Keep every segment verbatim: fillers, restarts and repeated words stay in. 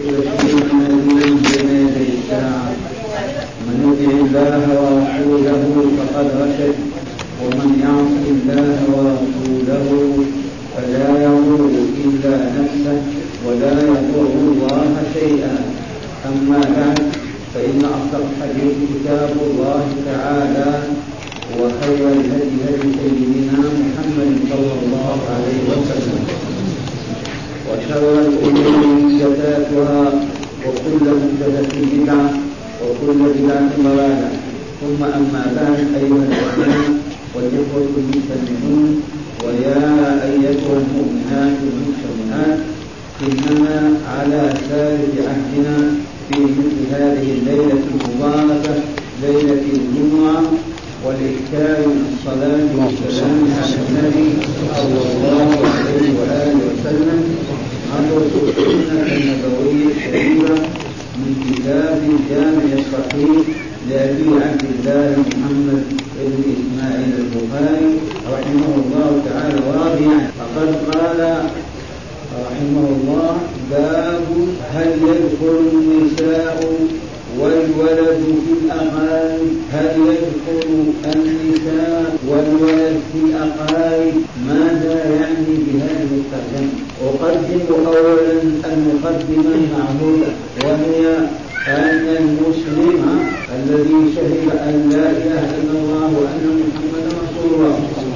من يطع الله ورسوله فقد رشد ومن يعص الله ورسوله فلا يضر إلا نفسه ولا يضر الله شيئا. أما بعد، فإن أصدق الحديث كتاب الله تعالى، وخير الهدي هدي سيدنا محمد صلى الله عليه وسلم، وشر الأمور محدثاتها، وكل محدثة بدعة، وكل بدعة ضلالة. ثم أما بعد، أيها الأخوان والإخوة المستمعون، ويا أيتها المؤمنات والمسلمات، إننا على ثالث عهدنا في مثل هذه الليلة المباركة، ليلة الجمعة، والإكثار من الصلاة والسلام على النبي صلى الله عليه وآله وسلم عبر السنة النبوية الشريفة من كتاب الجامع الصحيح لأبي عبد الله محمد بن إسماعيل البخاري رحمه الله تعالى ورضي عنه. فقد قال رحمه الله: باب هل يدخل النساء والولد في الأقارب هل يدخل النساء والولد في الأقارب؟ ماذا يعني بهذه الترجمة؟ أقدم أولا المقدمة المعهودة، وهي أن المسلم الذي شهد أن لا إله إلا الله وأن محمدا رسول الله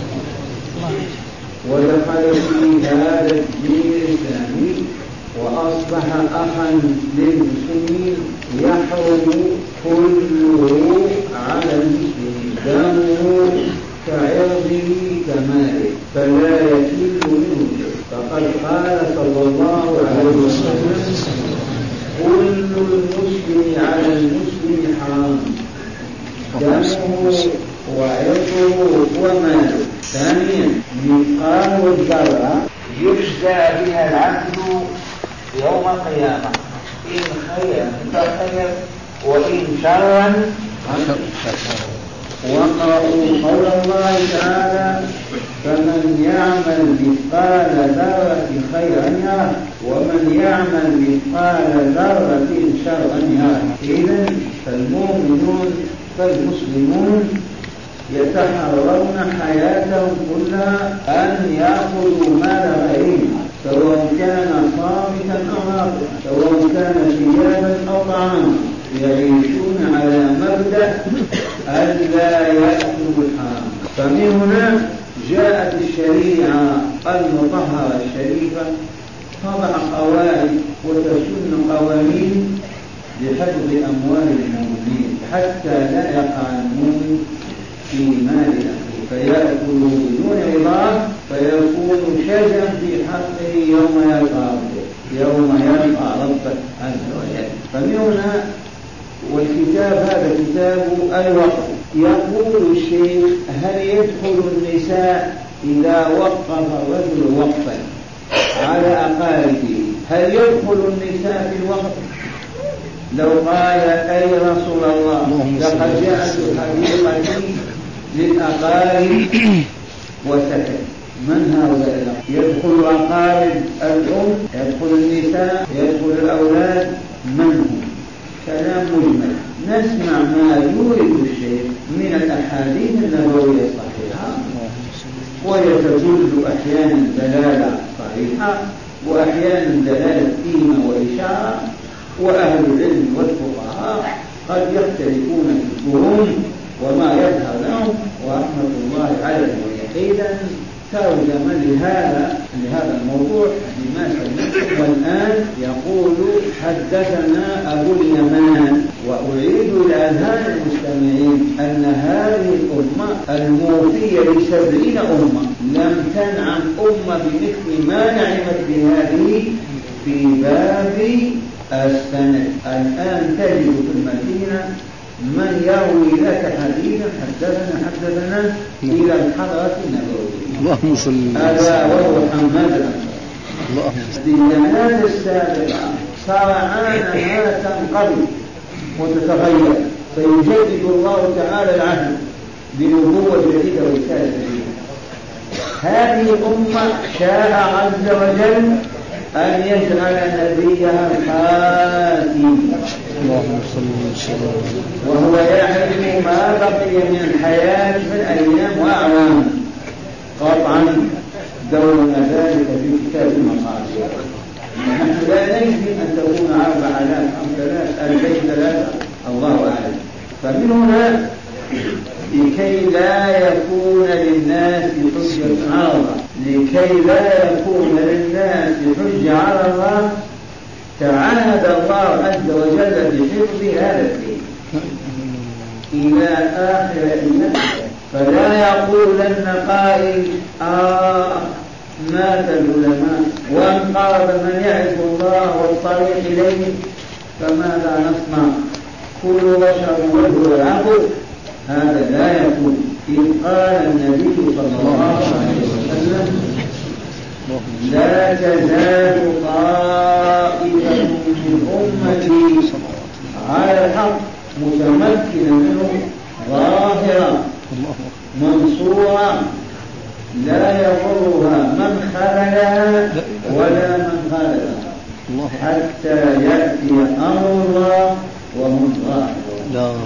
ودخل في هذا الدين الإسلامي وأصبح أخا للمسلمين، يحرم كله على المسلمين، دمه كعرضه كماله، فلا يكل منه. فقد قال صلى الله عليه وسلم: كل المسلم على المسلم حرام، دمه وعرضه وماله. ثانيا، مثقال الذرة يجزى بها العبد يوم القيامة، إن خيرا فخير وإن شرا فشر. واقرأوا قول الله تعالى: فمن يعمل مثقال ذرة خيرا يره ومن يعمل مثقال ذرة شرا يره. إذن فالمؤمنون فالمسلمون يتحرون حياتهم كلها أن يأخذوا مال غيرهم، سواء كان صامتا أو ناطقا، سواء كان ثيابا أو طعاما، يعيشون على مبدأ ألا يأكلوا الحرام. فمن هنا جاءت الشريعة المطهرة الشريفة تضع قواعد وتسن قوانين لحفظ أموال المؤمنين حتى لا يقع المؤمن في مال أخيه فيأكل بدون رضاه، فيكون شجا في حقه يوم يلقى ربه يوم يلقى ربه عز وجل. فمن هنا، والكتاب هذا كتاب الوقف. يقول الشيخ: هل يدخل النساء إذا وقف الرجل وقفا على أقاربه؟ هل يدخل النساء في الوقف؟ لو قال: أي رسول الله، لقد جاءت الحقيقة للأقارب وسكت. من هؤلاء؟ يدخل أقارب الأم، يدخل النساء، يدخل الأولاد. من هم؟ كلام مجمل. نسمع ما يورد الشيخ من الأحاديث النبوية الصحيحة، ويتدل أحيانا دلالة صحيحة وأحيانا دلالة قيمة وإشارة. وأهل العلم والفقهاء قد يختلفون في الفهوم وما يظهر لهم، ورحمة الله عليهم. إذا ترجم لهذا لهذا الموضوع بما سمعت. والآن يقول: حدثنا أبو اليمان. وأريد لأذهان المستمعين أن هذه الأمة الموفية لسبعين أمة لم تنعم أمة بمثل ما نعمت بهذه في باب السند. الآن تجد في المدينة من يروي لك حديثا حدثنا حدثنا إلى الحضرة النبوية. اللهم صل هذا وهو حماد الأنصاري. الديانات السابقة سرعانها تنقضي وتتغير، فيجدد الله تعالى العهد بنبوة جديدة ورسالة جديدة. هذه الأمة شاء عز وجل أن يجعل نبيها الخاتم وهو يعلم ما بقي من الحياة من أيام وأعوام. قطعا دون ذلك في كتاب المصادر. نحن لا نجزم أن تكون أربع آلاف أو ثلاث ألفين ثلاثة، الله أعلم. فمن هنا لكي لا يكون للناس حجة على الله لكي لا يكون للناس حجة على الله تعاهد الله عز وجل بحفظ هذا الدين إلى آخر النفس. فلا يقولن قائل آه مات العلماء وانقرض من يعرف الله والطريق إليه فماذا نصنع؟ كل بشر وجه العفو. هذا لا يكون. إذ قال النبي صلى الله عليه وسلم لا تزال طائفة من أمتي على الحق متمكنة منه ظاهرة منصورة لا يضرها من خذلها ولا من خالفها حتى يأتي أمر الله وهم ظاهرون.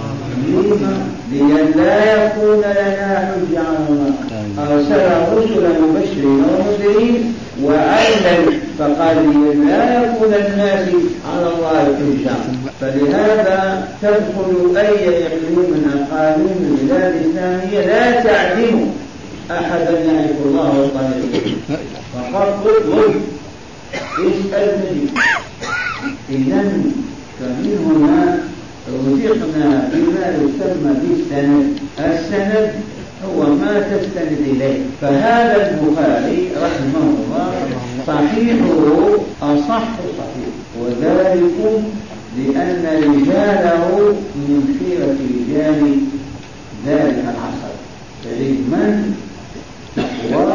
لئلا يكون لنا حجة على الله أرسل رسلا مبشرين ومنذرين وعلم فقال لا يكون الناس على الله حجة. فلهذا تدخل أي إقليم من أقاليم البلاد الإسلامية لا تعلم أحدا يعرف الله والطريق فقط اطلب اسأل نجد. إذن فمن هنا رزقنا بما يسمى بالسند. السند هو ما تستند إليه. فهذا البخاري رحمه الله صحيحه أصح صحيح وذلك لأن رجاله من خيرة رجال ذلك العصر علما تقوى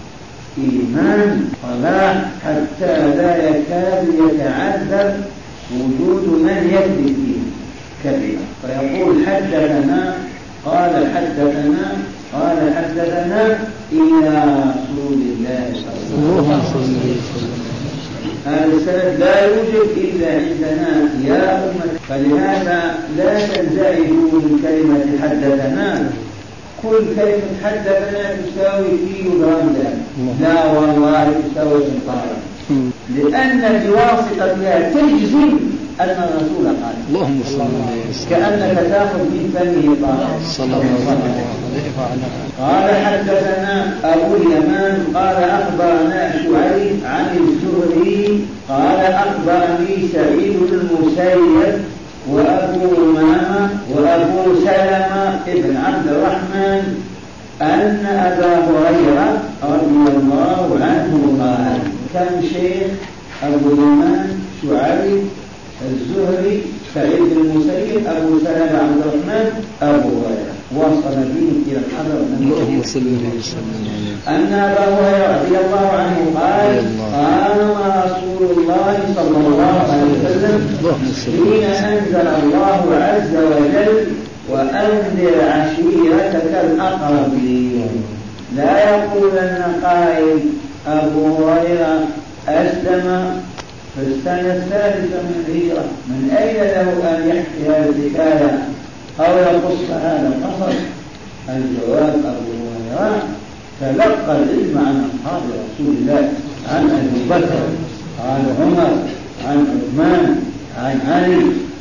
إيمان صلاح حتى لا يكاد يتعذر وجود من يكذب فيه كذبا. فيقول حدثنا قال حدثنا قال حدثنا إلى رسول الله صلى الله عليه وسلم. هذا السند لا يوجد إلا عندنا يا أمة. فلهذا لا تنزعجوا من كلمة حدثنا. كل كلمة حدثنا تساوي كيلو جرام لا والله تساوي سنطارا لأن بواسطتها تجزم أن الرسول قال اللهم صل عليه كأنك تأخذ من فمه طاعة صلى الله عليه وسلم. قال حدثنا أبو اليمان قال أخبرنا شعيب عن الزهري قال أخبرني سعيد بن المسيب وأبو أمامة وأبو سلمة ابن عبد الرحمن أن أبا هريرة رضي الله عنه قال كم شيخ أبو اليمان شعيب الزهري سعيد بن المسيب أبو سلمة عبد الرحمن أبو هريرة وصل بهم إلى الحضر اللهم صل وسلم أن أبا هريرة رضي الله عنه قال قال رسول الله صلى الله عليه وسلم حين أنزل الله عز وجل وأنذر عشيرتك الأقربين لا يقولن قائل أبو هريرة أسلم في السنة الثالثة من الهجرة من أين له أن يحكي هذه الحكاية أو يقص هذا القصص؟ الجواب أبو هريرة تلقى العلم عن أصحاب رسول الله عن أبي بكر عن عمر عن عثمان عن علي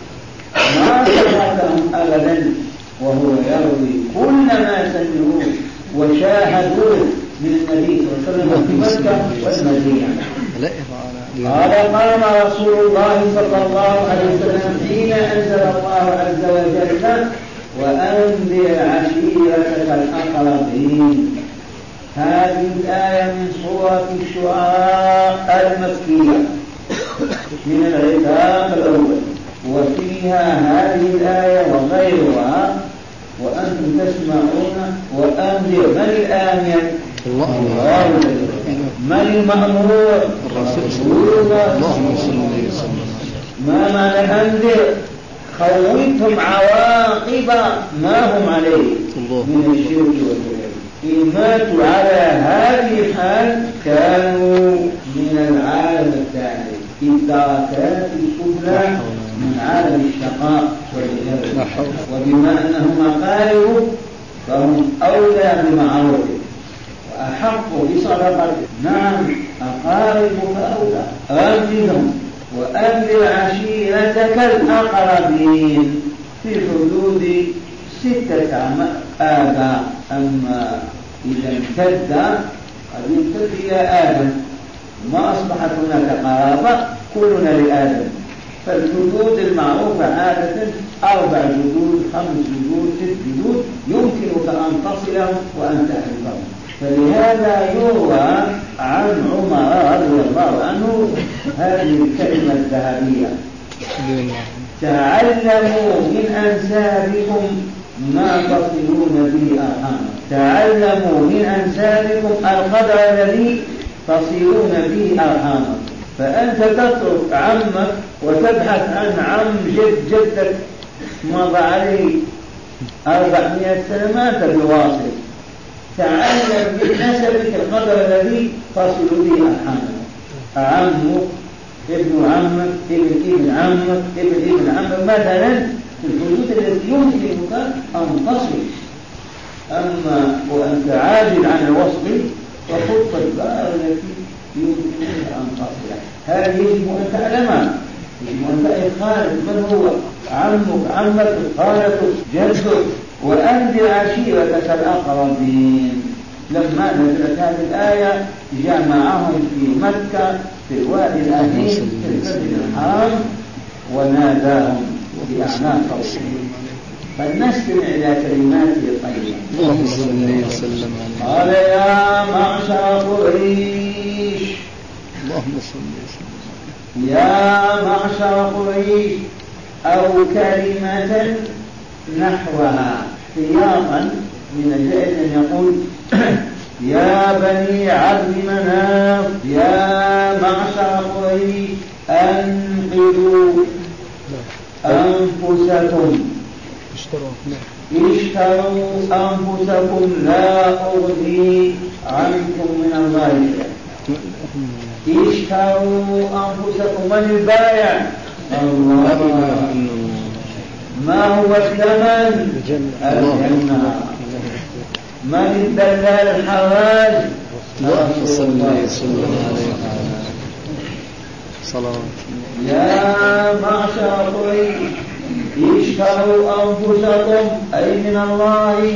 ما تركهم أبدا وهو يروي كل ما سمعوه وشاهدوه من النبي صلى الله عليه وسلم في مكة والمدينة. قال قام رسول الله صلى الله عليه وسلم حين أنزل الله عز وجل وأنذر عشيرتك الأقربين. هذه الآية من سورة الشعراء المكية من العتاق الأول وفيها هذه الآية وغيرها وأنتم تسمعون وأنذر. من الآمر؟ الله. من المأمور؟ الرسول الله. ما معنى أنذر؟ خوفهم عواقب ما هم عليه من الشرك والكفر إن ماتوا على هذه الحال كانوا من العالم الثاني، الدركات السفلى من عالم الشقاء والعياذ، وبما أنهم أقارب فهم أولى بمعروفه وأحق بصدقته. نعم أقاربك أولى، أنزلهم وأنزل عشيرتك الأقربين في حدود ستة آباء. أما إذا امتد قد يمتد إلى آدم ما أصبحت هناك قرابة، كلنا لآدم. فالجدود المعروفة عادة أربع جدود، خمس جدود، ست جدود، يمكنك أن تصلهم وأن تعرفهم. فلهذا يروى عن عمر رضي الله عنه هذه الكلمة الذهبية: تعلموا من أنسابكم ما تصلون به أرحامكم. تعلموا من أنسابكم القدر الذي تصلون به أرحامكم. فأنت تترك عمك وتبحث عن عم جد جدك مضى عليه أربعمائة سنة ما أنت بواصل. تعلم من نسبك القدر الذي تصل به أرحامك. عمك، ابن عمك، ابن ابن عمك، ابن ابن عمك مثلا، في الحدود التي يمكنك أن تصل. أما وأنت عاجل عن الوصل فخذ الدار التي يمكنك أن تصل. هذه يجب أن تعلمها، يجب أن تعرف من هو عمك، عمك، خالتك، جدك، وأنذر عشيرتك الأقربين. لما نزلت هذه الآية جمعهم في مكة في الوادي الأمين في المسجد الحرام وناداهم بأعناق. فلنستمع إلى كلماته الطيبة. اللهم صل وسلم عليه. قال: يا معشر قريش، اللهم صل وسلم، يا معشر قريش، أو كلمة نحوها احتياطا من الجائز أن يقول: يا بني عبد مناف، يا معشر قريش، أنقذوا أنفسكم، اشتروا أنفسكم، لا أغني عنكم من الله شيئا. اشتروا أنفسكم. من البائع؟ الله. ما هو الثمن؟ الجنة. من الدلال الحواج؟ اللهم صل وسلم عليه صلوات. يا معشر قريش، اشتروا أنفسكم أي من الله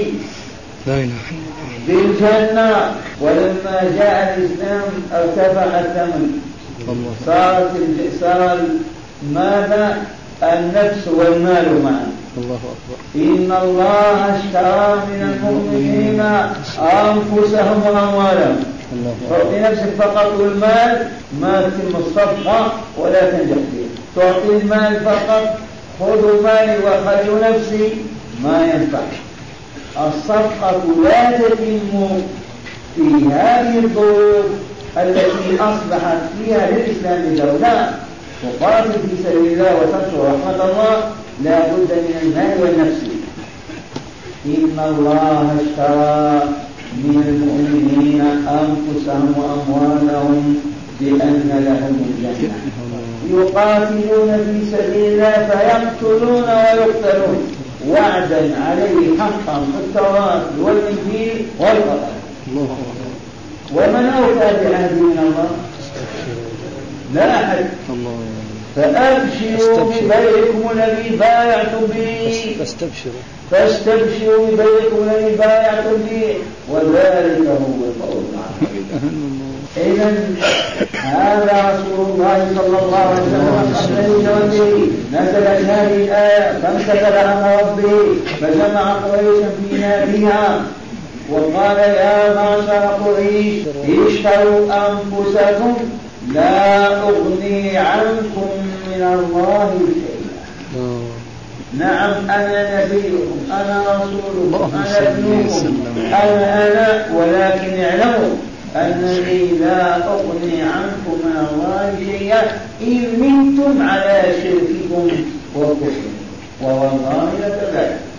بالجنة. ولما جاء الإسلام ارتفع الثمن، صارت صار ماذا؟ النفس والمال معا. الله أكبر. إن الله اشترى من المؤمنين أنفسهم وأموالهم. تعطي نفسك فقط والمال ما تتم الصفقة ولا تنجح فيها. تعطي المال فقط، خذوا مالي وخلوا نفسي، ما ينفع. الصفقة لا تتم في هذه الظروف التي أصبحت فيها للإسلام دولة. وقاتل في سبيل الله وتنصر رحمة الله لا بد من المال والنفس. إن الله اشترى من المؤمنين أنفسهم وأموالهم بأن لهم الجنة يقاتلون في سبيل الله فيقتلون ويقتلون وعدا عليه حقا في التوراة والإنجيل والقرآن. ومن أوفى بعهد من الله؟ لا أحد. فأبشروا ببيعكم الذي بايعتم به، فاستبشروا فاستبشروا ببيعكم الذي بايعتم به وذلك هو الفوز العظيم. إذن هذا رسول الله صلى الله عليه وسلم قبل هجرته نزلت هذه الآية فامتثل أمر ربه فجمع قريشا في ناديها وقال: يا معشر قريش، اشتروا أنفسكم لا أغني عنكم من الله شيئا. نعم أنا نبيكم، أنا رسولكم، أنا ابنكم، أنا أنا ولكن اعلموا أنني لا أغني عنكم من الله شيئا إن منتم على شرككم وكفركم، ووالله لكذلك.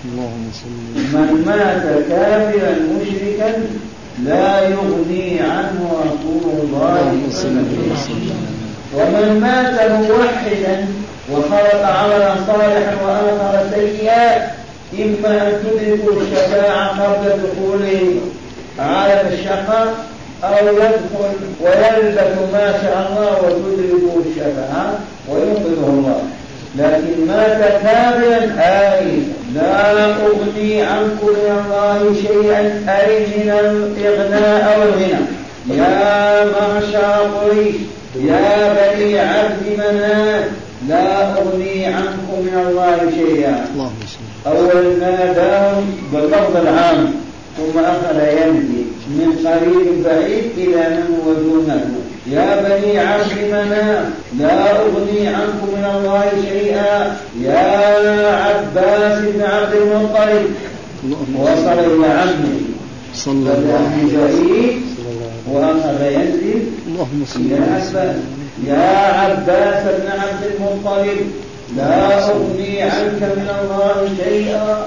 من مات كافرا مشركا لا يغني عنه رسول الله صلى الله عليه وسلم. ومن مات موحدا وخلق عملا صالحا وآخر سيئا إما أن تدركوا الشفاعة قبل دخوله عالم الشقاء أو يدخل ويلبث ما شاء الله وتدركوا الشفاعة وينقذه الله. لكن مات كافرا أي لا أغني عنكم من الله شيئا أي من الإغناء أو الغنى. يا معشر قريش يا بني عبد مناف لا أغني عنكم من الله شيئا. أول ما داهم باللفظ العام ثم أخذ يمضي من قريب بعيد إلى من هو دونه. يا بني عبد مناف لا أغني عنكم من الله شيئا. يا عباس بن عبد المطلب وصل إلى عمه صلى الله عليه وسلم وأخذ ينزل إلى عباس. يا عباس بن عبد المطلب لا أغني عنك من الله شيئا.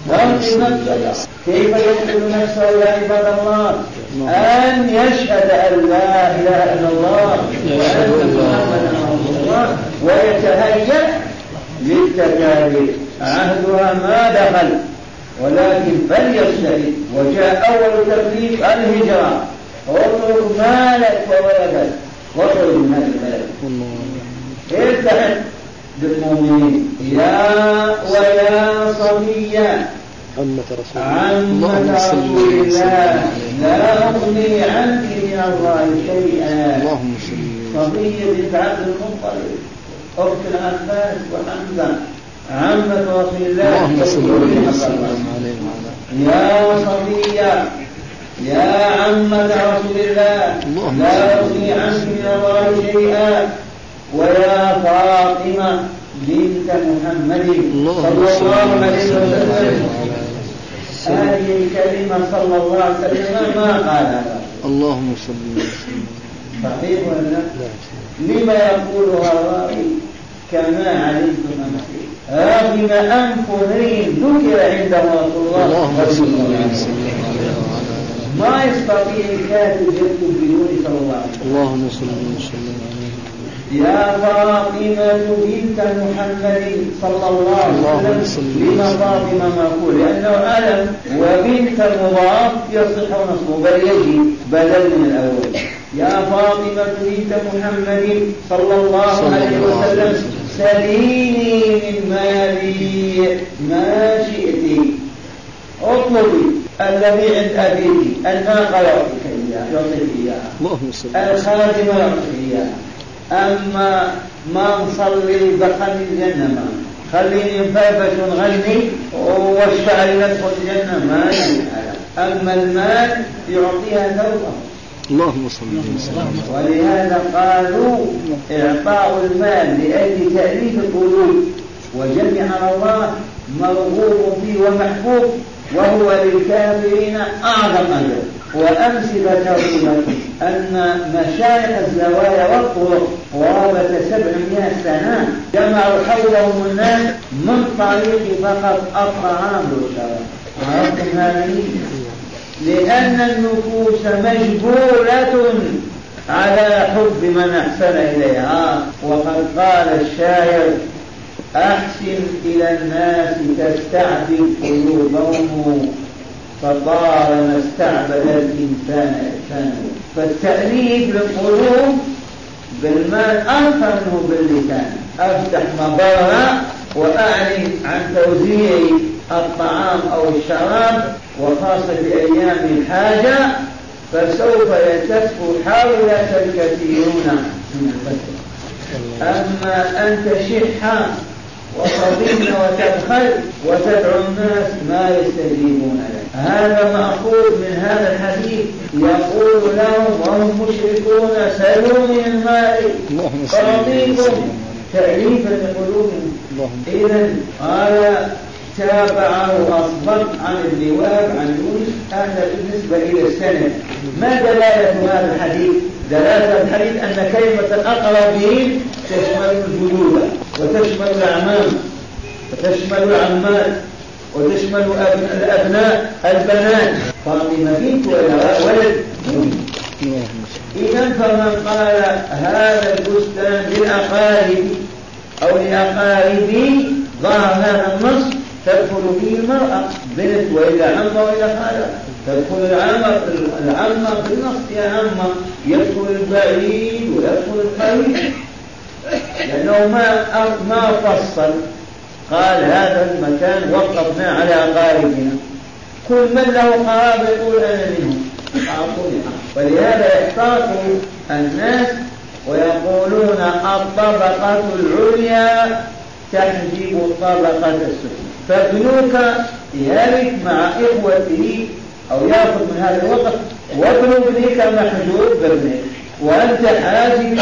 كيف يقتل نفسه يا عباد الله؟ أن يشهد أن لا إله إلا الله وأن محمدا رسول الله ويتهيأ للتكاليف. عهدها ما دخل ولكن فليجتهد. وجاء أول تكليف الهجرة. اترك مالك وولدك واخرج من هذا البلد. التحق بالمؤمنين. يا ويا صفية عمة رسول الله لا أغني عنك من الله شيئا. صفية بنت عبد المطلب أخت العباس وحمزة عمة رسول الله صلى الله عليه وسلم. يا صفية يا عمة رسول الله لا أغني عنك من الله شيئا. ويا فاطمة بنت محمد صلى الله عليه وسلم. هذه الكلمة صلى الله عليه وسلم ما قالها. اللهم صل وسلم. صحيح ولا لا؟ لما يقولها الراوي كما علمتم أمسي راغم أنف رين ذكر عنده رسول الله صلى الله عليه وسلم. ما يستطيع الكاتب يكتب بدون صلى الله عليه وسلم. اللهم صل وسلم. يا فاطمة بنت محمد صلى الله عليه وسلم. لما فاطمة مقول لأنه ألم وبنت مضاف يصح نصبه بل يجي بدل من الأول. يا فاطمة بنت محمد صلى الله عليه وسلم سليني من مالي ما شئت. اطلبي الذي عند أبيك الناقة يعطيك إياها الخادم يعطيك إياها. أما ما نصلي دخل الجنة ما خليني مفرفش ونغني واشفع لندخل الجنة ما يجب. أما المال يعطيها ثوبه. اللهم صل وسلم. ولهذا قالوا إعطاء المال لأجل تأليف القلوب وجمع على الله مرغوب فيه ومحبوب وهو للكافرين أعظم أجر. وأمثلة لكم أن مشايخ الزوايا والطرق قرابة سبعمائة سنة جمعوا حولهم الناس من طريق فقط الطعام والشراب. عرفتم هذه؟ لأن النفوس مجبولة على حب من أحسن إليها. وقد قال الشاعر أحسن إلى الناس تستعبد قلوبهم فطال ما استعبد الإنسان إحسانه. فالتأليف للقلوب بالمال أنفع منه باللسان. أفتح مبارة وأعلن عن توزيع الطعام أو الشراب وخاصة في أيام الحاجة فسوف يلتف حولك الكثيرون من الفتح. أما أن تشح وتضل وتبخل وتدعو الناس ما يستجيبون لك. هذا مأخوذ من هذا الحديث يقول لهم وهم مشركون سلوا من الماء فرضيكم تأليفا لقلوبهم. إذن قال تابعه أصبر عن الجواب عن يونس. هذا بالنسبة إلى السند. ما دلالة هذا الحديث؟ دلالة الحديث أن كلمة الأقربين تشمل الجدود وتشمل الأعمام وتشمل العمات وتشمل الأبناء البنات، فاطمة بنت ولد. إذا فمن قال هذا البستان للأقارب أو لأقاربي ظهر هذا النص تدخل فيه المرأة بنت وإلى عمة وإلى خالة، تدخل العمة العمة في النص يا عمة، يدخل البعيد ويدخل القريب، لأنه ما ما فصل. قال هذا المكان وقفنا على أقاربنا، كل من له قرابة يقول أنا منهم أعطوني. ولهذا يحتاط الناس ويقولون الطبقة العليا تحجب الطبقة السفلى، فابنك يرث مع إخوته أو يأخذ من هذا الوقت، وابن ابنك محجوب بابنك وأنت حاجب،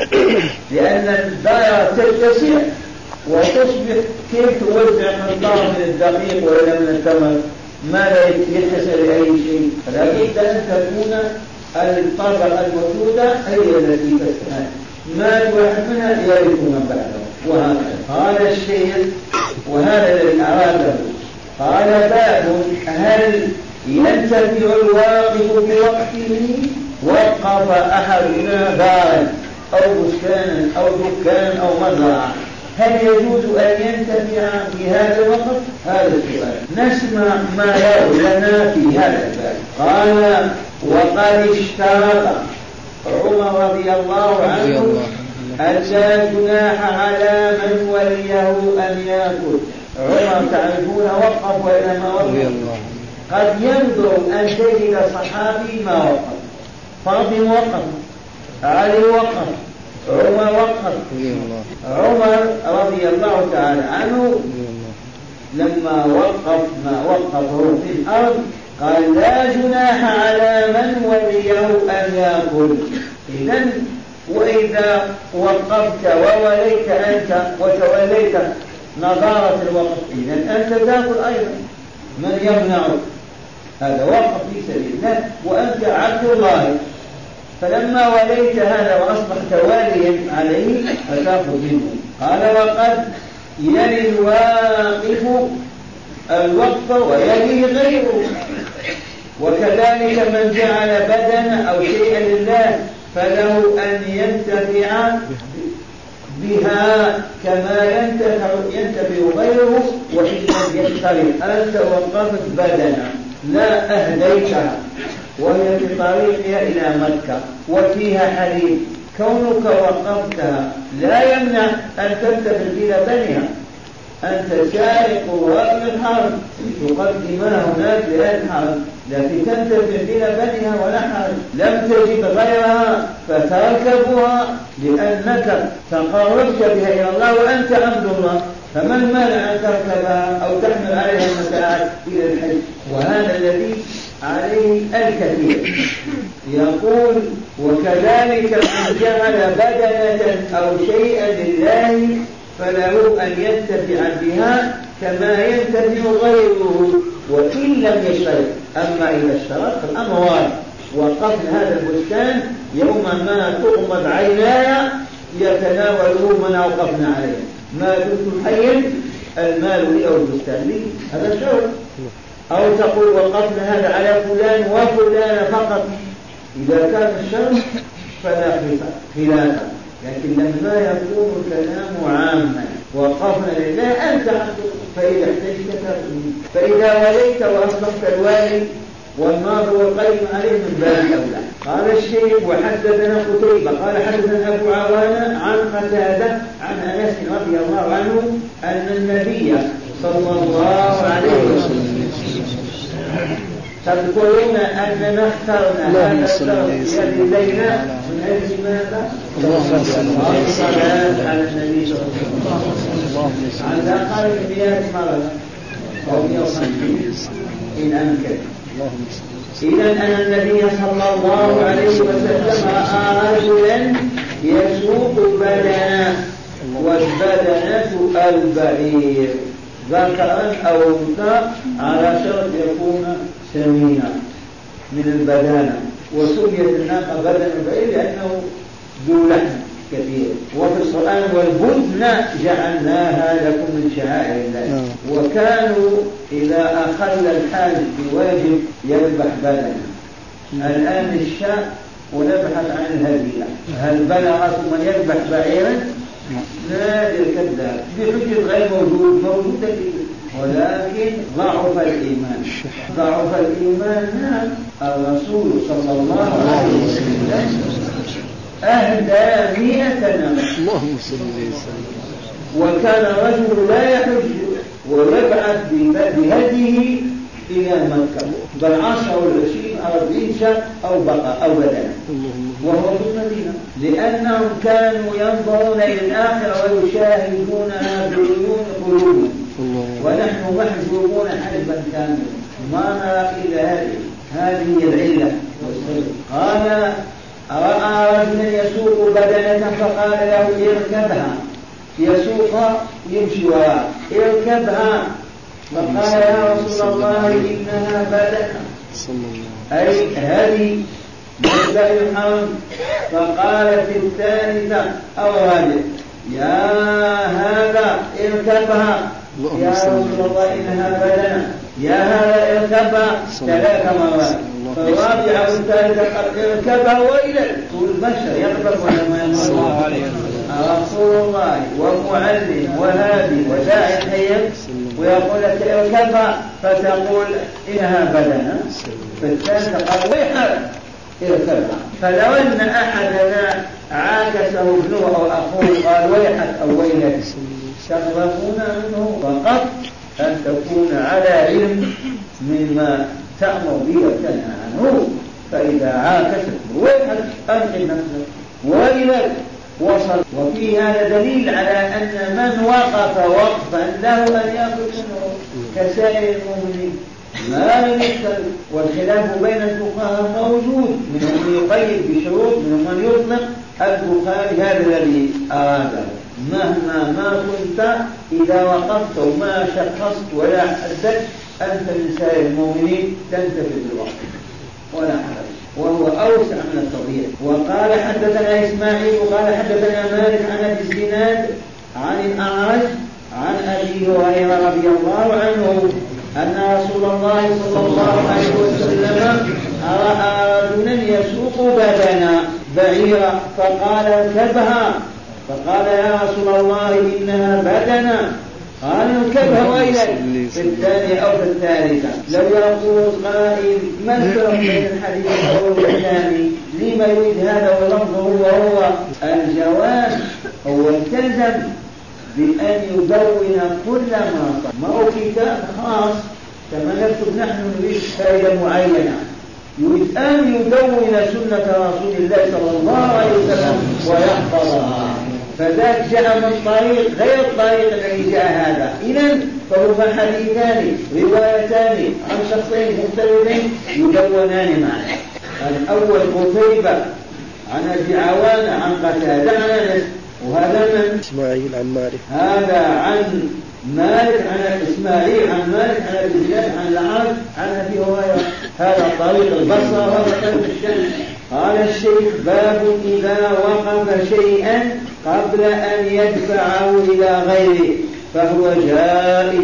لأن الدائرة تتسع وتصبح كيف توزع قطار من الدقيق ولا من التمر ما لا يتسع لأي شيء، فلا بد أن تكون الطبقة الموجودة هي التي تستحق، ما الواحد منها يرث من بعده. وهكذا قال الشيخ، وهذا الذي أراده. قال باب هل ينتفع الواقف بوقته؟ وقف أحدنا دارا أو بستانا أو دكانا أو مزرعة، هل يجوز أن ينتفع بهذا الوقت؟ هذا السؤال، نسمع ما يرد لنا في هذا الباب. قال وقد اشترط عمر رضي الله عنه ألا جناح على من وليه أن يأكل. عمر تعرفون وقف وإلا ما وقف؟ قد ينظر أن تجد صحابي ما وقف، فاطمة وقف، علي وقف، عمر وقف. عمر رضي الله تعالى عنه لما وقف ما وقفه في الأرض قال لا جناح على من وليه أن يأكل. إذن وإذا وقفت ووليت أنت وتوليت نظارة الوقف إذن أنت تأكل أيضا، من يمنعك؟ هذا وقف في سبيل الله وأنت عبد الله، فلما وليت هذا وأصبحت واليا عليه فتأخذ منه. قال وقد يلي الواقف الوقف ويلي غيره، وكذلك من جعل بدنا أو شيئا لله فله أن ينتفع بها كما ينتفع, ينتفع غيره وإن لم يشترط. أنت وقفت بدنا لا أهديتها وهي في طريقها إلى مكة وفيها حليب، كونك وقفتها لا يمنع أن تنتفع بلبنها، أنت سائق وابن الحرب تقدمها هناك لأهل الحرب، لكن تنتفع بلبنها ولا حرب، لم تجد غيرها فتركبها لأنك تقربت بها إلى الله وأنت عبد الله، فمن مانع أن تركبها أو تحمل عليها المتاعات إلى الحج؟ وهذا الذي عليه الكثير. يقول وكذلك من جعل بدنة أو شيئا لله فله أن ينتفع بها كما ينتفع غيره وإن لم يشترط. أما إذا اشترط فالأمر واضح، وقفنا هذا البستان يوم ما تغمض عيناي يتناوله من أوقفنا عليه، ما دمت حيا المال لي أو البستان لي، هذا شرط. أو تقول وقفنا هذا على فلان وفلان فقط، إذا كان الشرط فلا خلاف، لكن لما يكون الكلام عاما وقفنا لله أنت فإذا احتجت تأخذ، فإذا وليت وأصبحت الوالي والناظر والقيم عليه من باب أولى. قال الشيخ وحدثنا قتيبة قال حدثنا أبو عوانة عن قتادة عن أنس رضي الله عنه أن النبي صلى الله عليه وسلم تذكرون أننا اخترنا هذا الشهر الليلة من أجل ماذا؟ اللهم صل على النبي صلى الله عليه وسلم على أقل مئة مرة أو مئة وخمسين إن أمكن. إذن أن النبي صلى الله عليه وسلم رأى رجلا يسوق بدنا، والبدنة البعير ذكرا أو أنثى على شرط يكون سمينا من البدانة، وسميت الناقة بدن البعير لأنه ذو لحم كثير. وفي القرآن والبدن جعلناها لكم من شعائر الله. وكانوا إذا أخل الحاج بواجب يذبح بدنه. الآن الشاء ونبحث عن الهدية، هل بلغت من يذبح بعيرا؟ نادر كذاب بحجة غير موجود موجودة، ولكن ضعف الإيمان ضعف الإيمان. نعم الرسول صلى الله عليه وسلم أهدى مئة نعمة، اللهم صل وسلم. وكان رجل لا يحج ويبعث بهديه إلى مكة بالعشر والعشرين أربعين شاة أو بقى أو بدنة، وهو في المدينة، لأنهم كانوا ينظرون إلى الآخرة ويشاهدونها بعيون قلوبهم، ونحن محجوبون حجبا كاملا ما نرى إلا هذه هذه العلة. قال رأى رجلا يسوق بدنة فقال له اركبها، يسوق يمشي وراء، اركبها، فقال يا رسول الله إنها بدنة، أي هذه مبدأ الحرم. فقال في الثالثة أو الرابعة يا هذا اركبها، يا رسول الله إنها بدنة، يا هذا اركبها ثلاث مرات. فالرابعة والثالثة قد اركبها وإلى والبشر يقبل ولا ما رسول الله ومعلم وهادي وداعي الخير ويقول لك اركبها فتقول إنها بدنة. فالثالثة قال ويحك اركبها. فلو أن أحدنا عاكسه ابنه أو أخوه قال ويحك أو ويلك تخافون منه فقط أن تكون على علم مما تأمر به وتنهى عنه. فإذا عاكسته ويحك أنقذ نفسك وإلك وصل. وفي هذا دليل على أن من وقف وقفا له أن يأخذ منه كسائر المؤمنين ما لم يختلف. والخلاف بين الفقهاء موجود، منهم من يقيد بشروط منهم من يطلق. البخاري هذا الذي أراده مهما ما كنت إذا وقفت وما شخصت ولا حددت أنت من سائر المؤمنين تنتفذ بالوقت ولا حرج، وهو أوسع من الطبيعي. وقال حدثنا إسماعيل وقال حدثنا مالك عن أبي الزناد عن الأعرج عن أبي هريرة رضي الله عنه أن رسول الله صلى الله عليه وسلم رأى رجلا يسوق بدنا بعيرا فقال اركبها، فقال يا رسول الله إنها بدنا، قال اركبها وإليك في الثانية أو في الثالثة. لو يقول قائل ما الفرق بين الحديث الأول والثاني؟ لما يريد هذا واللفظ هو هو؟ الجواب هو التزم بأن يدون كل ما صار، ما هو كتاب خاص كما نكتب نحن نريد فائدة معينة، يريد أن يدون سنة رسول الله صلى الله عليه وسلم ويحفظها، فذاك جاء من طريق غير الطريق الذي جاء هذا. إذن فهما حديثان روايتان عن شخصين مختلفين يدونان معا. الأول قتيبة عن أبي عوانة عن قتادة عن أنس، وهذا من إسماعيل عن مالك، هذا عن مالك عن إسماعيل عن مالك عن أبي زياد عن الأعرج عن أبي هريرة. هذا طريق البصرة وهذا طريق الشمس. قال الشيخ باب إذا وقف شيئا قبل أن يدفعه إلى غيره فهو جائز.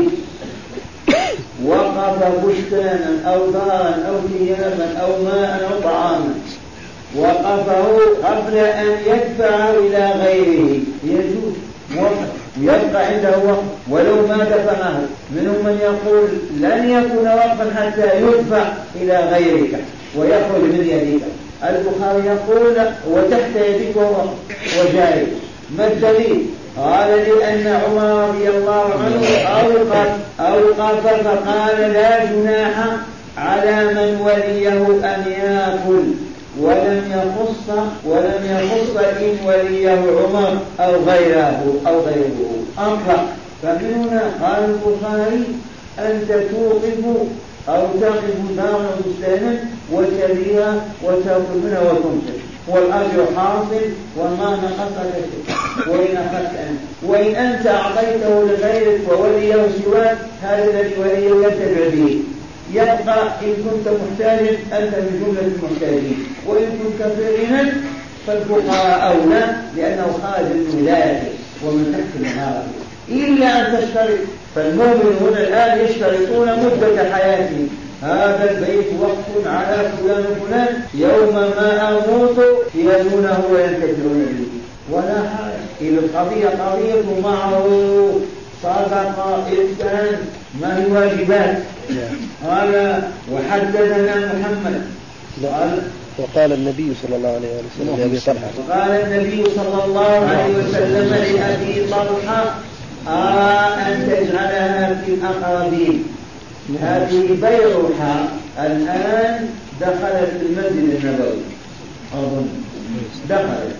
وقف بستانا أو دارا أو ثيابا أو ماء أو طعاما وقفه قبل أن يدفعه إلى غيره يجوز وقف يبقى عنده وقف ولو ما دفعه. منهم من يقول لن يكون وقفا حتى يدفع إلى غيرك ويخرج من يدك. البخاري يقول وتحت يدك وقف وجائز. ما الدليل؟ قال لأن عمر رضي الله عنه أوقف أوقف فقال لا جناح على من وليه أن يأكل، ولم يخص ولم يخص إن وليه عمر أو غيره أو غيره أطلق. فمن هنا قال البخاري أنت توقف أو تقف دارا بستانا وتبيها وتأكل منها وتمسك والأجر حاصل وما نقصك شيء وإن أخذت أنت، وإن أنت أعطيته لغيرك ووليه سواك هذا الذي وليه يتبع به يبقى. إن كنت محتاجا أنت من جملة المحتاجين، وإن كنت في غنى فالفقراء أولى لأنه خارج من ولايته ومن تحت منارته، إلا أن تشترط. فالمؤمن هنا الآن يشترطون مدة حياته، هذا البيت وقف على فلان فلان، يوم ما أموت يدونه وينتفعون به ولا حاجة. إذا القضية قضية معروف صدقة إحسان، ما هي واجبات. قال وحدثنا محمد قال وقال النبي صلى الله عليه وسلم لأبي طلحة وقال النبي صلى الله عليه وسلم لأبي طلحة آه أن تجعلها في الأقربين. هذه بيرها الآن دخلت المسجد النبوي، أظن دخلت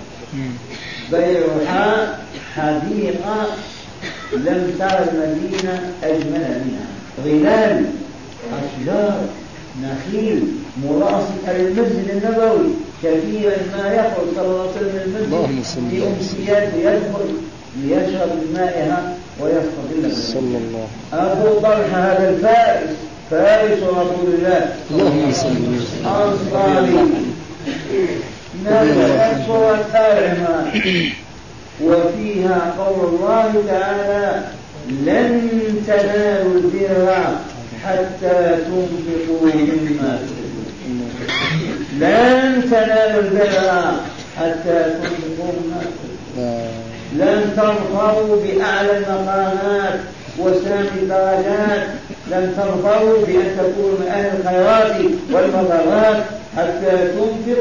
بيرها حديقة لم تر المدينة أجمل منها، غلال أشجار نخيل مرافقة للمسجد النبوي، كثيرا ما يخرج صلى الله عليه وسلم المسجد في أمسيات يدخل ليشرب المائها ويستظل صلى الله. أبو طلحة هذا الفارس فارس رسول الله اللهم صل وسلم أنصاري نزلت سورة آل عمران وفيها قول الله تعالى لن تنالوا البر حتى تنفقوا مما تحبون. لن تنالوا البر حتى تنفقوا مما تحبون. لن ترفعوا بأعلى المقامات وسامي الدرجات، لن ترفعوا بأن تكونوا من أهل الخيرات والمضرات حتى تنفق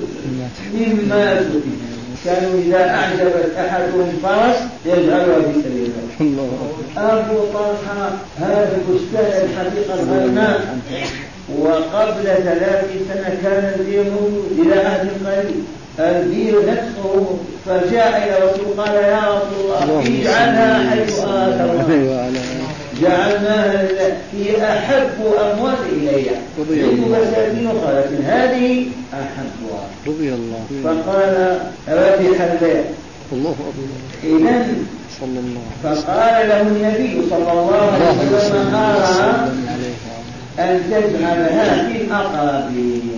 مما تحبون. كانوا إذا أعجبت أحدهم فرس يجعلها في سبيل الله. أبو طلحة هذا بستان الحديقة الغناء، وقبل ثلاث سنة كان البير إلى أهل قريب، البير نفسه، فجاء إلى رسول قال يا رسول الله اجعلها حيث آثرها، جعلناها هي أحب أموال إلي من مساكين أخرى لكن هذه أحبها رضي الله. فقال ربح البيع الله أكبر. إذن صلى الله. فقال له النبي صلى الله عليه وسلم أرى أن تجعلها في الأقربين،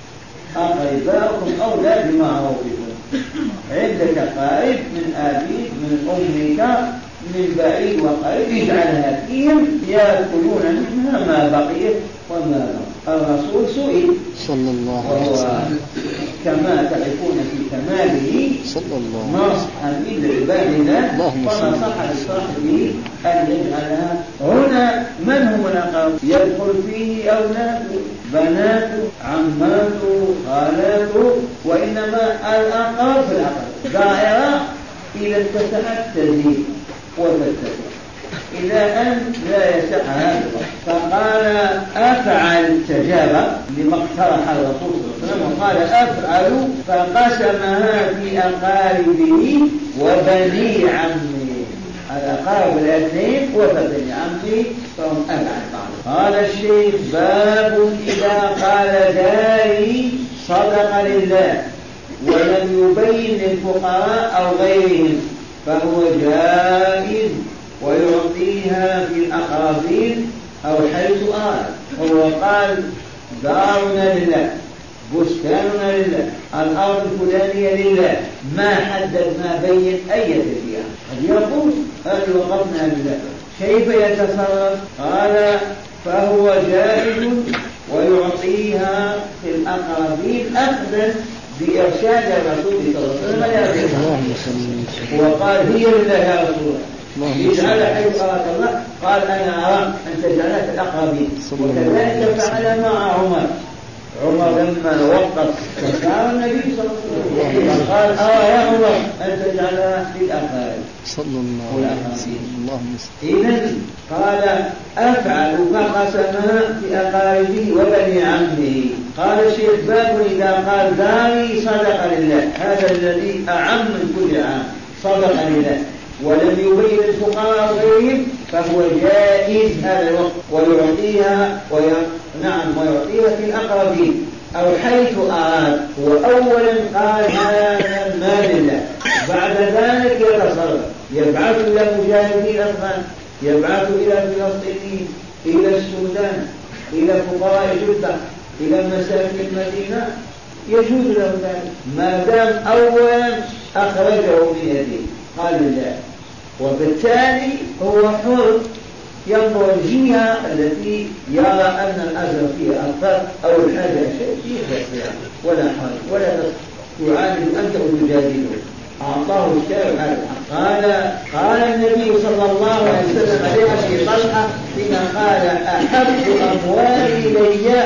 أقرباؤكم أولى بمعروفكم، عندك قائد من أبيك من أمك من بعيد وقريب اجعلها فيهم يأكلون منها ما بقيت وما بقي. الرسول سئل صلى الله عليه وسلم كما تعرفون في كماله صلى الله نصحا لعباد الله ونصح لصاحبه أن يجعلها. هنا من هم الأقرب؟ يدخل فيه أولاده بناته عماته خالاته، وإنما الأقرب في الأقرب دائرة إذا اتسعت تزيد وتتسع إلى أن لا يسع هذا. فقال أفعل تجاب لما اقترح الرسول صلى الله عليه وسلم وقال أفعل، فقسمها في أقاربه وبني عمي، الأقارب الاثنين وبني عمي فهم أبعد. قال الشيخ باب إذا قال داري صدق لله ولم يبين للفقراء أو غيرهم فهو جائز ويعطيها في الأقربين أو حيث آل. هو قال دارنا لله، بستاننا لله، الأرض الفلانية لله، ما حدد ما بين أي فيها، قد يقول هذه وقفنا لله، كيف يتصرف؟ قال فهو جائز ويعطيها في الأقربين أخذا بإرشاد الرسول صلى الله عليه وسلم. وقال هي لله يا رسول الله اجعل حيث أراد الله، قال أنا أرى أن تجعلها في الأقربين. وكذلك فعل مع عمر. عمر لما وقف فقال النبي صلى الله عليه وسلم قال أرى يا عمر أن تجعلها في الأقربين صلى الله عليه وسلم. إذن قال أفعل فقسمها في أقاربه وبني عمه. قال الشيخ باب إذا قال داري صدق لله، هذا الذي أعم من كل عام صدق لله ولم يبين الفقراء غيرهم فهو جائز هذا الوقت ويعطيها وي... نعم ويعطيها في الأقربين أو حيث أراد. وأولا قال هذا المال لله، بعد ذلك يتصرف، يبعث إلى مجاهدي الأفغان، يبعث إلى فلسطين، إلى السودان، إلى فقراء جدة، إلى مساكن المدينة، يجوز له ذلك ما دام أولا أخرجه من يده قال لا، وبالتالي هو حر ينظر الجهة التي يرى أن الأجر فيها أكثر أو الحاجة شيء فيها ولا حرج ولا تعاند أنت وتجادله. أعطاه الشارع هذا الحق. قال قال النبي صلى الله عليه وسلم لأبي طلحة حين قال أحب أموالي إلي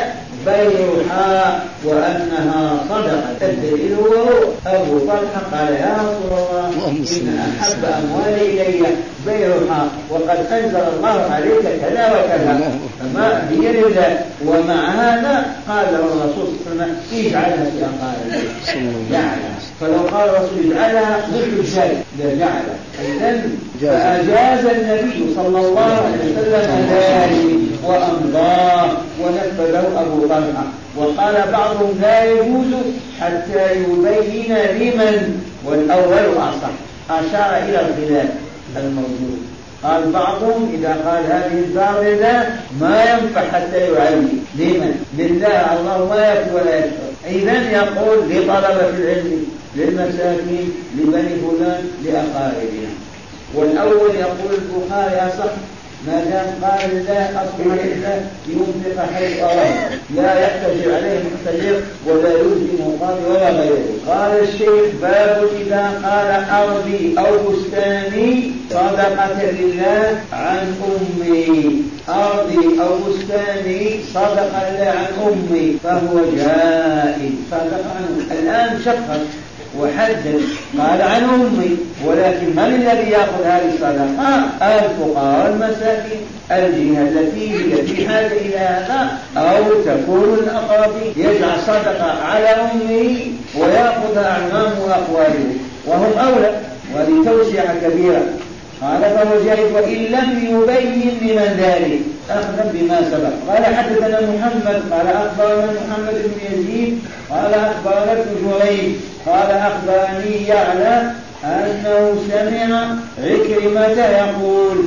بيعها وأنها صدقة. الدليل هو أبو طلحة قال يا رسول الله إن أحب أموالي إلي بيعها وقد أنزل الله عليك كذا وكذا فما بيد الله. ومع هذا قال له الرسول صلى الله عليه وسلم اجعلها في أقارب جعلها. فلو قال الرسول اجعلها مثل الشيء لجعلها. إذن فأجاز النبي صلى الله عليه وسلم ذلك وأمضاه ونفذه أبو طلحة. وقال بعضهم لا يجوز حتى يبين لمن، والأول أصح، أشار إلى الخلاف الموجود. قال بعضهم إذا قال هذه الباردة ما ينفع حتى يعين لمن، لله الله ما يكفي ولا يكفر. إذن يقول لطلبة العلم للمساكين لبني فلان لأقاربنا. والأول يقول البخاري أصح ما دام قال الله أصبح إلا ينفق حيث أراد لا يحتجر عليه محتجر ولا يلزم مقابل ولا غيره. قال الشيخ باب إذا قال أرضي أو بستاني صدقة لله عن أمي. أرضي أو بستاني صدقة لله عن أمي فهو جائز صدقة عنه. الآن شخص وحدد قال عن أمي، ولكن من الذي يأخذ هذه الصدقة؟ الفقراء والمساكين، الجهة التي هي في حاجة إلى هذا أو تكون الأقربين. يجعل صدقة على أمه ويأخذ أعمامه وأقواله وهم أولى، وهذه توسعة كبيرة. قال فهو جائز وإن لم يبين لمن ذلك أخذا بما سبق. قال حدثنا محمد قال أخبرنا محمد بن يزيد قال أخبرنا ابن جريج قال أخبرني يعلى أنه سمع عكرمة يقول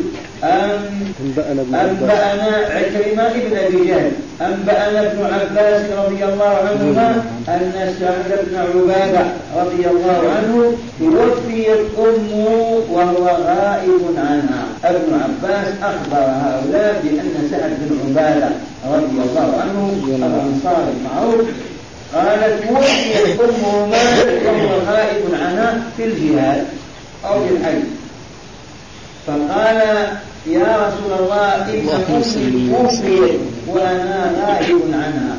أنبأنا عكرمة ابن أبي جهل أنبأنا ابن عباس رضي الله عنهما أن سعد بن عبادة رضي الله عنه توفيت أمه وهو غائب عنها. ابن عباس أخبر هؤلاء بأن سعد بن عبادة رضي الله عنه الأنصاري المعروف قالت توفيت أمه وهو غائب عنها في الجهاد أو في الحج. فقال يا رسول الله إن أمي توفيت وأنا غائب عنها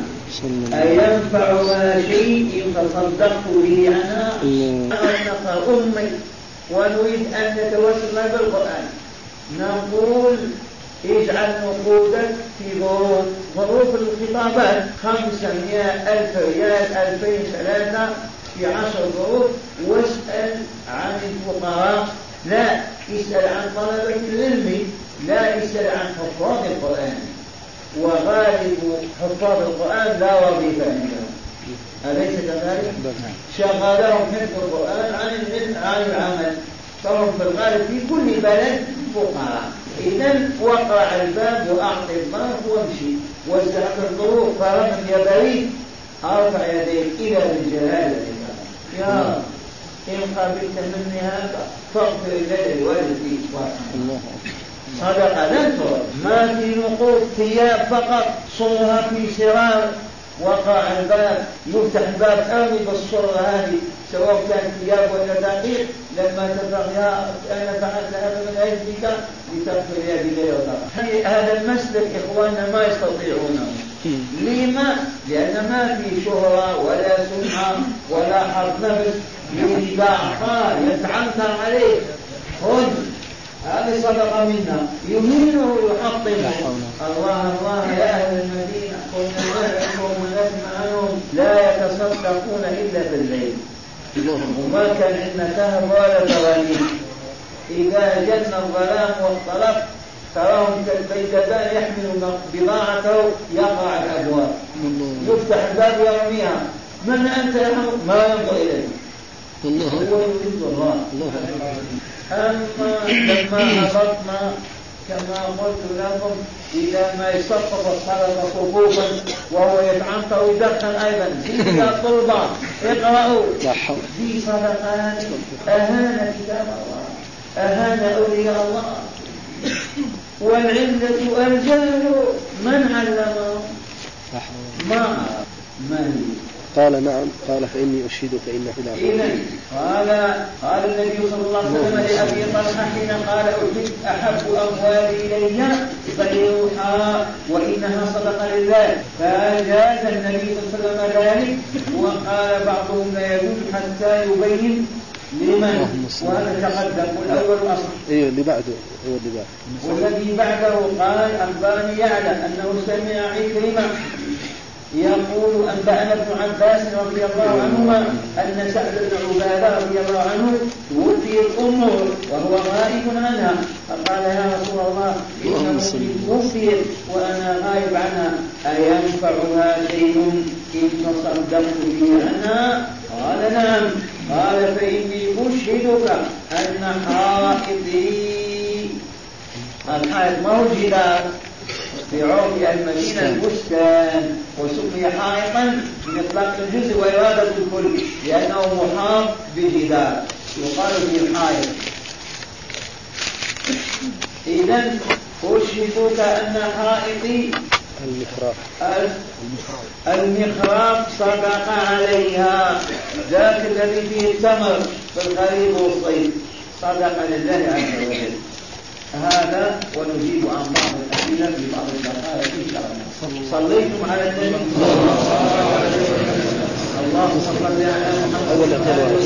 أينفعها شيء فصدقت به عنها؟ نقرأ أمي ونريد أن نتوسل بالقرآن نقول اجعل نقودك في ظروف ظروف الخطابات خمسمائة ألف ريال ألفين ثلاثة في عشر ظروف واسأل عن الفقراء لا اسأل عن طلبة العلم لا اسأل عن حفاظ القرآن. وغالب حفاظ القرآن لا وظيفة عندهم أليس كذلك؟ شغلهم حفظ القرآن عن العلم عن العمل فهم في الغالب في كل بلد فقراء. إذن وقع الباب وأعطي الباب وامشي وازدحم الظروف فرمت يا بريد أرفع يديك إلى الجلال يا رب إن قابلت مني هذا فاغفر لي ولدي وارحمه. صدقة لن ترد ما في نقود ثياب فقط صورها في سرار وقع الباب يفتح الباب آمي بالصورة هذه سواء كان ثياب ولا دقيق لما تفرغ يا أنا فعلت هذا من أجلك لتغفر يا بلي وطرح. هذا المسلك إخواننا ما يستطيعونه. لما؟ لأن ما في شهرة ولا سمعة ولا حرب نفس إذا أعطاه يتعنتر عليه خذ هذه صدقة منا يمينه ويحطمه. الله الله يا أهل المدينة كنا نعلم ونسمع عنهم لا يتصدقون إلا بالليل وما كان عندنا كهرباء ولا توانيم. إذا جن الظلام واختلط تراهم كالبيتبان يحمل بضاعته يقع الأبواب يفتح الباب ويرميها من أنت يا حمد ما ينظر إليه هو يريد الله. أما لما هبطنا كما قلت لكم إذا ما يصفف الصلاة صفوفا وهو يتعنطر ويدخن أيضا إذا طلبا اقرأوا في صدقات أهان كتاب الله، أهان أولياء الله. والعلة الجهل من علمه ما من قال نعم. قال فإني أشهدك إن في الآخرة. قال قال النبي صلى الله عليه وسلم لأبي طلحة حين قال أحب أحب أموالي إلي فليوحى وإنها صدقة لله، فأجاز النبي صلى الله عليه وسلم ذلك، وقال بعضهم لا يجوز حتى يبين لمن، وهذا تقدم والأول أصح. إيه اللي بعده هو اللي بعده. والذي بعده قال أخبرني يعلم أنه سمع عكرمة يقول أنبأنا ابن عباس رضي الله عنهما أن سعد بن عبادة رضي الله عنه توفيت أمه وهو غائب عنها، فقال يا رسول الله إن أمي توفيت وأنا غائب عنها أينفعها شيء إن تصدقت به عنها؟ قال نعم. قال فإني أشهدك أن حائطي، الحائط ما هو جدار، في عرف المدينة البستان، وسمي حائطا من إطلاق الجزء وإرادة الكل لأنه محاط بجدار يقال به حائط. إذن أشهدك أن حائطي المخراف المخراف صدق عليها، ذاك الذي فيه التمر في الخريف والصيف صدق لله عز وجل. هذا ونجيب عن بعض الأسئلة في بعض الدقائق إن شاء الله. صليتم على النبي صلى الله عليه وسلم. اللهم صل على محمد.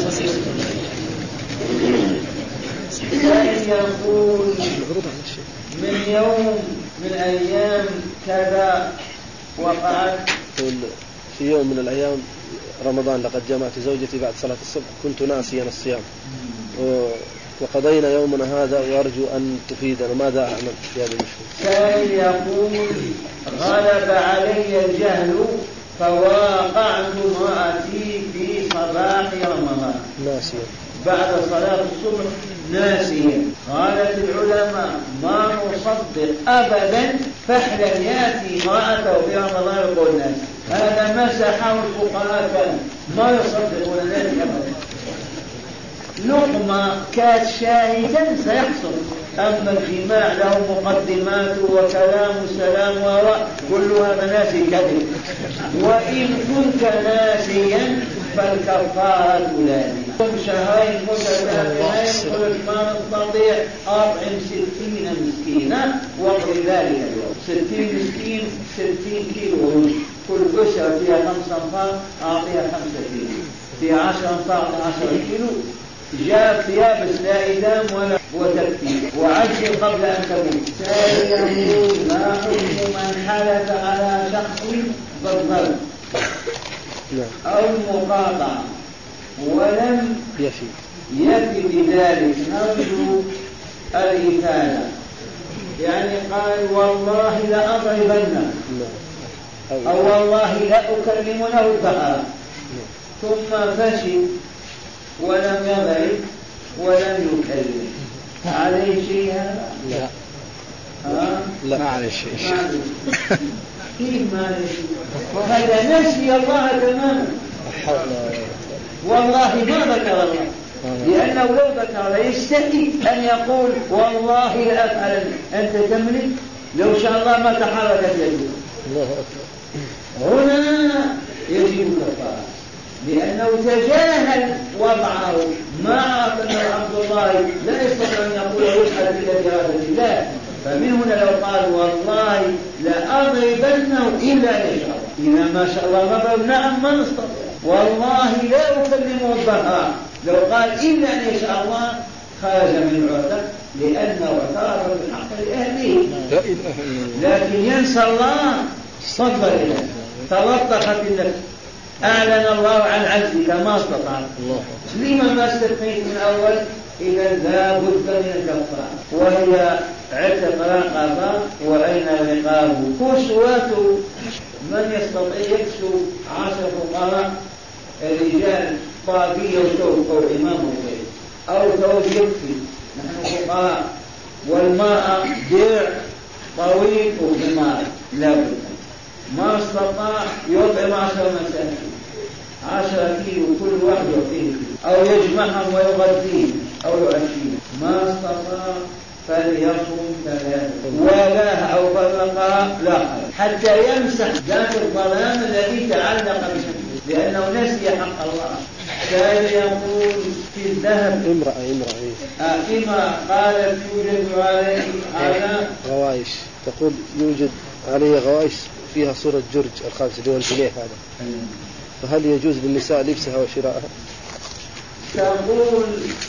كان يقول من يوم من أيام كذا وقعت في يوم من الأيام رمضان لقد جمعت زوجتي بعد صلاة الصبح كنت ناسيا الصيام وقضينا يومنا هذا وأرجو أن تفيدنا ماذا أعمل في هذا المشكلة. كان يقول غلب علي الجهل فواقعت امرأتي في صباح رمضان ناسيا بعد صلاة الصبح ناسيا. قالت العلماء ما نصدق أبدا فحلا يأتي امرأته في رمضان يقول الناس هذا مسحه الفقهاء ما يصدقون ذلك أبدا. لقمة كانت شاهدا سيحصل، أما الجماع له مقدمات وكلام سلام وراء كل هذا ناسي كذب. وإن كنت ناسيا فالكفارة لازمة. شهرين متتابعين قلت ما نستطيع أطعم ستين مسكينة وقت ذلك اليوم ستين مسكين ستين كيلو، كل أسرة فيها خمسة أنفار أعطيها خمسة كيلو، في عشر أنفار عشر كيلو. جاء ثياب لا إدام ولا وتكفي وعجل قبل أن تموت. سيقول ما حكم من حلف على شخص بالظلم أو المقاطعة ولم يفي يفي بذلك نرجو الإفادة. يعني قال والله لأضربنه أو والله لأكلمنه الظهر ثم فشل ولم يضرب ولم يكلم عليه شيء هذا؟ لا ها؟ لا ما عليه شيء. كيف ما عليه شيء؟ هذا نسي الله تماما. والله ما ذكر الله، لأنه لو ذكر يستحي أن يقول والله لا أفعل. أنت تملك لو شاء الله ما تحركت يده. الله أكبر. هنا يجب الكفارة لأنه تجاهل وضعه، ما عرف أن عبد الله لا يستطيع أن يقول يفعل إلا بإرادة الله. فمن هنا لو قال والله لأضربنه إلا إن شاء الله، إذا ما شاء الله نضرب نعم ما نستطيع. والله لا أكلمه الظهر، لو قال إلا إن شاء الله خرج من العهدة لأنه اعترف بالحق لأهله. لكن ينسى الله صدر إليه تلطخت النفس، أعلن الله عن عجزك ما استطعت. لما ما استثنيت من أول؟ إذا لا بد من الكفارة وهي عتق رقبة وأين رقابه كسوة. من يستطيع يكسو عشر فقراء الرجال طاقية وثوب أو إمام وغيره أو ثوب يكفي، نحن فقراء. والماء درع طويل وحمار لا بد، ما استطاع يطعم عشر مساكين عشرة كيلو كل واحد يعطيه، أو يجمعهم ويغذيهم أو يعشيهم، ما استطاع فليصوم ثلاثة ولا أو فرقها لا حتى يمسح ذات الظلام الذي تعلق به لأنه نسي حق الله. كان يقول في الذهب امرأة امرأة آه إما قالت يوجد عليه على غوائش، تقول يوجد عليه غوائش فيها صورة جرج الخامس اللي هو الجنيه هذا، فهل يجوز للنساء لبسها وشراءها؟ تقول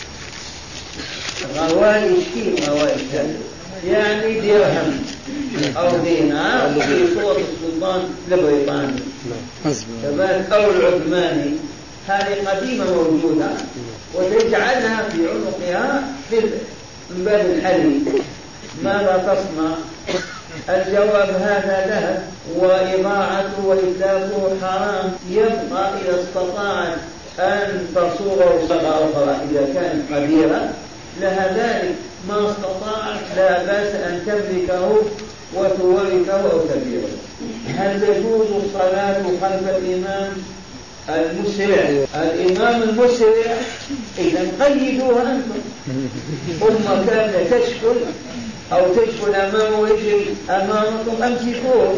غوائش كيف غوائش يعني درهم أو دينار في صورة السلطان البريطاني كذلك أو العثماني، هذه قديمة موجودة وتجعلها في عنقها من باب الحل. ماذا تصنع؟ الجواب هذا ذهب وإضاعته وإتلافه حرام، يبقى إذا استطاعت أن تصوغه صغة أخرى إذا كانت قديرة لها ذلك، ما استطاعت لا بأس أن تملكه وتورثه أو تبيعه. هل يجوز الصلاة خلف الإمام المسرع؟ الإمام المسرع إذا قيدوها أنتم، أمة كاملة تشكل أو تشكل أمامه ويجري أمامكم أمسكوه،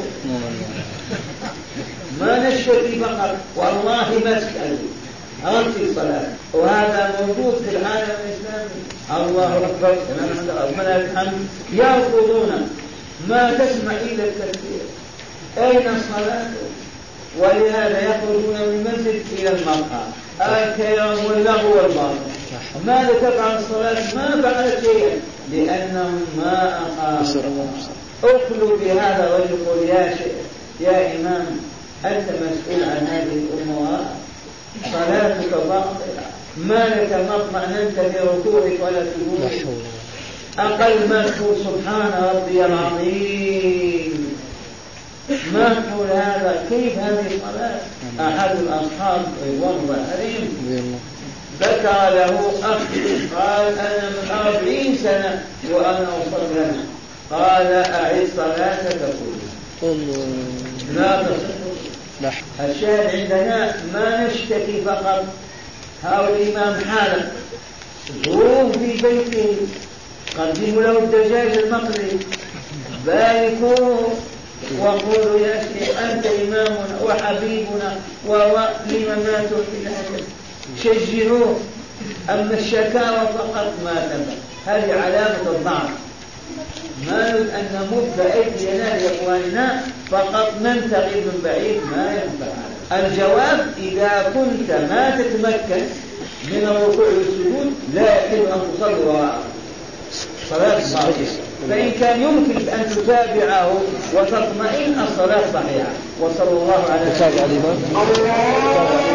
ما نشتكي فقط والله ما تسألوا أرسل الصلاة، وهذا موجود في العالم الإسلامي. الله أكبر من الحمد يرفضون ما تسمع إلى التكبير، أين الصلاة؟ ولهذا يخرجون من المسجد إلى المقهى الكلام واللغو والباطل. ماذا تفعل الصلاة؟ ما فعلت شيئا لأنهم ما أقاموا. أخلوا بهذا الرجل يا شيخ يا إمام أنت مسؤول عن هذه الأمور، صلاتك باطلة، ما لك مطمئننت في ركوعك ولا سجودك، أقل ما تقول سبحان ربي العظيم، ما تقول هذا. كيف هذه الصلاة؟ أحد الأصحاب رضوان الله عليهم ذكر له أخ قال أنا من أربعين سنة وأنا أصلي لنا، قال أعد صلاتك كلها لا تصح. الشاهد عندنا ما نشتكي فقط، هؤلاء الإمام حالة ظروف في بيته، قدموا له الدجاج المقلي باركوه وقولوا يا شيخ أنت إمامنا وحبيبنا ولما ما تحكي الحدث، شجعوه. أما الشكاوى فقط ما تنفع، هذه علامة الضعف. ما نريد أن نمد أيدينا لإخواننا فقط ننتقل من بعيد، ما ينفع. الجواب إذا كنت ما تتمكن من الركوع والسجود لا يحل أن تصلي وراءه صلاة صحيحة، فإن كان يمكن أن تتابعه وتطمئن الصلاة صحيحة. وصلى الله على سيدنا محمد.